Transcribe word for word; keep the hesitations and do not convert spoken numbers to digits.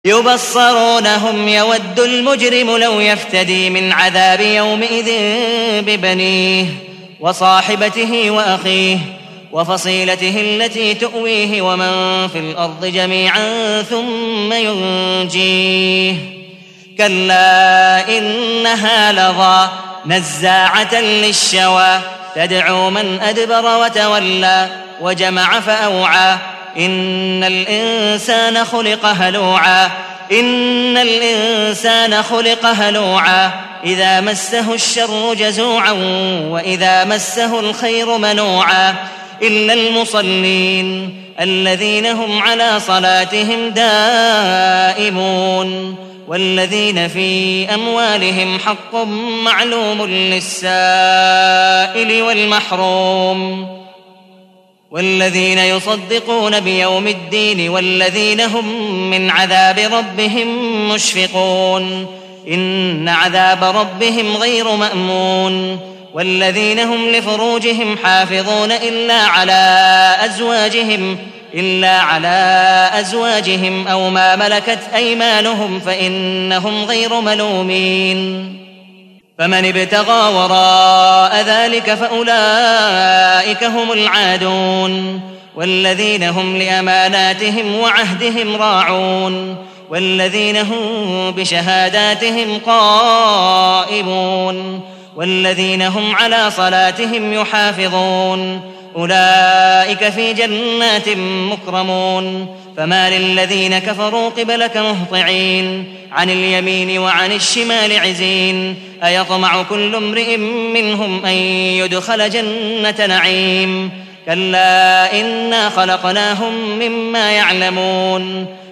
يبصرونهم يود المجرم لو يفتدي من عذاب يومئذ ببنيه وصاحبته وأخيه وفصيلته التي تؤويه ومن في الأرض جميعا ثم ينجيه. كلا إنها لظى نزاعة للشوى تدعو من أدبر وتولى وجمع فأوعى. إن الإنسان خلق هلوعا إن الإنسان خلق هلوعا إذا مسه الشر جزوعا وإذا مسه الخير منوعا إلا المصلين الذين هم على صلاتهم دائمون والذين في أموالهم حق معلوم للسائل والمحروم والذين يصدقون بيوم الدين والذين هم من عذاب ربهم مشفقون إن عذاب ربهم غير مأمون. والذين هم لفروجهم حافظون إلا على أزواجهم إلا على أزواجهم أو ما ملكت أيمانهم فإنهم غير ملومين. فمن ابتغى وراء ذلك فأولئك هم العادون والذين هم لأماناتهم وعهدهم راعون والذين هم بشهاداتهم قائمون والذين هم على صلاتهم يحافظون أولئك في جنات مكرمون. فما للذين كفروا قبلك مهطعين عن اليمين وعن الشمال عزين أيطمع كل امرئ منهم أن يدخل جنة نعيم كلا إنا خلقناهم مما يعلمون